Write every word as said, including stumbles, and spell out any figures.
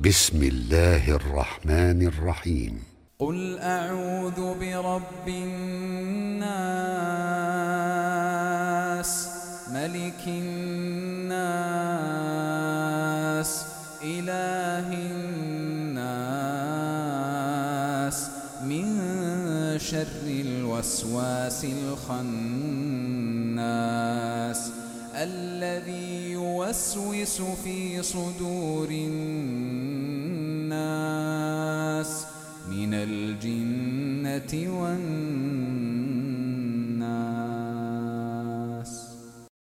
بسم الله الرحمن الرحيم. قل أعوذ برب الناس ملك الناس إله الناس من شر الوسواس الخناس الذي يوسوس في صدور الناس من الجنة والناس.